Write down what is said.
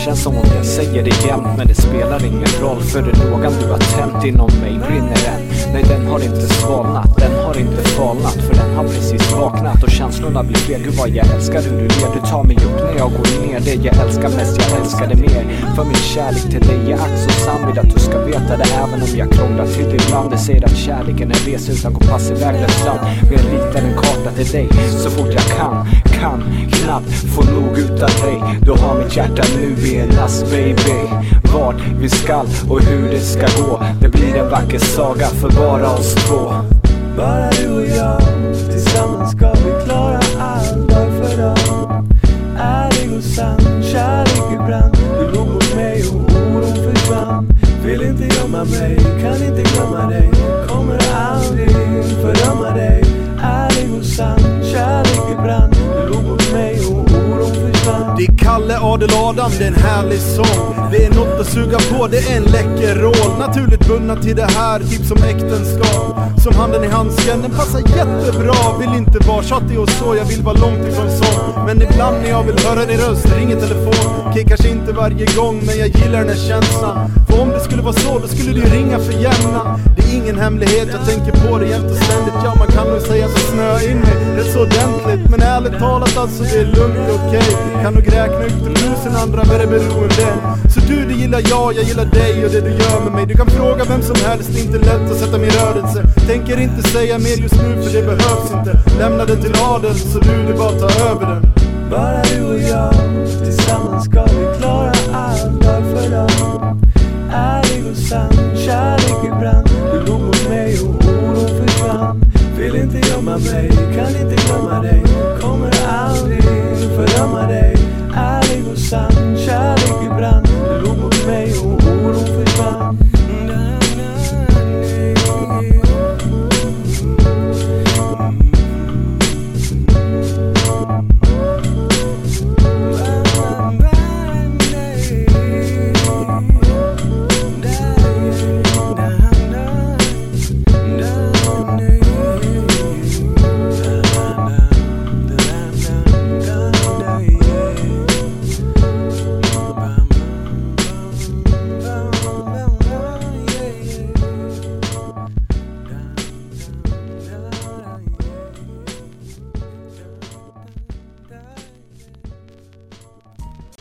känns som om jag säger det jämt, men det spelar ingen roll, för den lågan du har tänt inom mig brinner än. Nej, den har inte svalnat, den har inte falnat, för den har precis vaknat och känslorna blir fler. Gud vad jag älskar hur du ler, du tar mig upp när jag går ner. Det jag älskar mest, jag älskar det mer, för min kärlek till dig är ack så sann. Vill att du ska veta det även om jag krånglar till det ibland. Det säger att kärleken är resa utan kompass i väglöst land. Men jag ritar en karta till dig så fort jag kan knappt få nog utav dig. Du har mitt hjärta nu i en last baby. Vart vi skall och hur det ska gå, det blir en vacker saga för bara oss två. Bara du och jag, tillsammans ska vi klara allt dag för dag. Ärlig och sann, kärlek ibland. Du låg mot mig och oron försvann. Vill inte gömma mig, kan inte glömma dig. Kommer aldrig fördöma dig. Ärlig och sann, kärlek ibland. Du låg mot mig och oron försvann. Det är Kalle Adel Adam, det är en härlig sång. Det är något att suga på, det är en läcker roll. Naturligt bundna till det här, typ som äktenskap. Som handen i handsken, den passar jättebra. Vill inte vara tjatig och så, jag vill vara långt ifrån så. Men ibland när jag vill höra din röst, ringer telefon. Okej, kanske inte varje gång, men jag gillar den här känslan. För om det skulle vara så, då skulle du ringa för jämna. Det är ingen hemlighet, jag tänker på det jämt och ständigt. Ja, man kan nog säga att jag snöar in mig rätt så ordentligt. Men ärligt talat alltså, det är lugnt och okej. Kan nog räkna ut 1000 andra med det beroende. Så du, det gillar jag gillar dig och det du gör med mig. Du kan fråga vem som helst, det är inte lätt att sätta mig i rörelse. Tänker inte säga mer just nu för det behövs inte. Lämna den till adel så du bara tar över den. Bara du och jag, tillsammans ska vi klara allt dag för dag. Ärlig och sann, kärlek ibland. Du låg mot mig och oron försvann. Vill inte gömma mig, kan inte glömma dig. Kommer aldrig fördöma dig.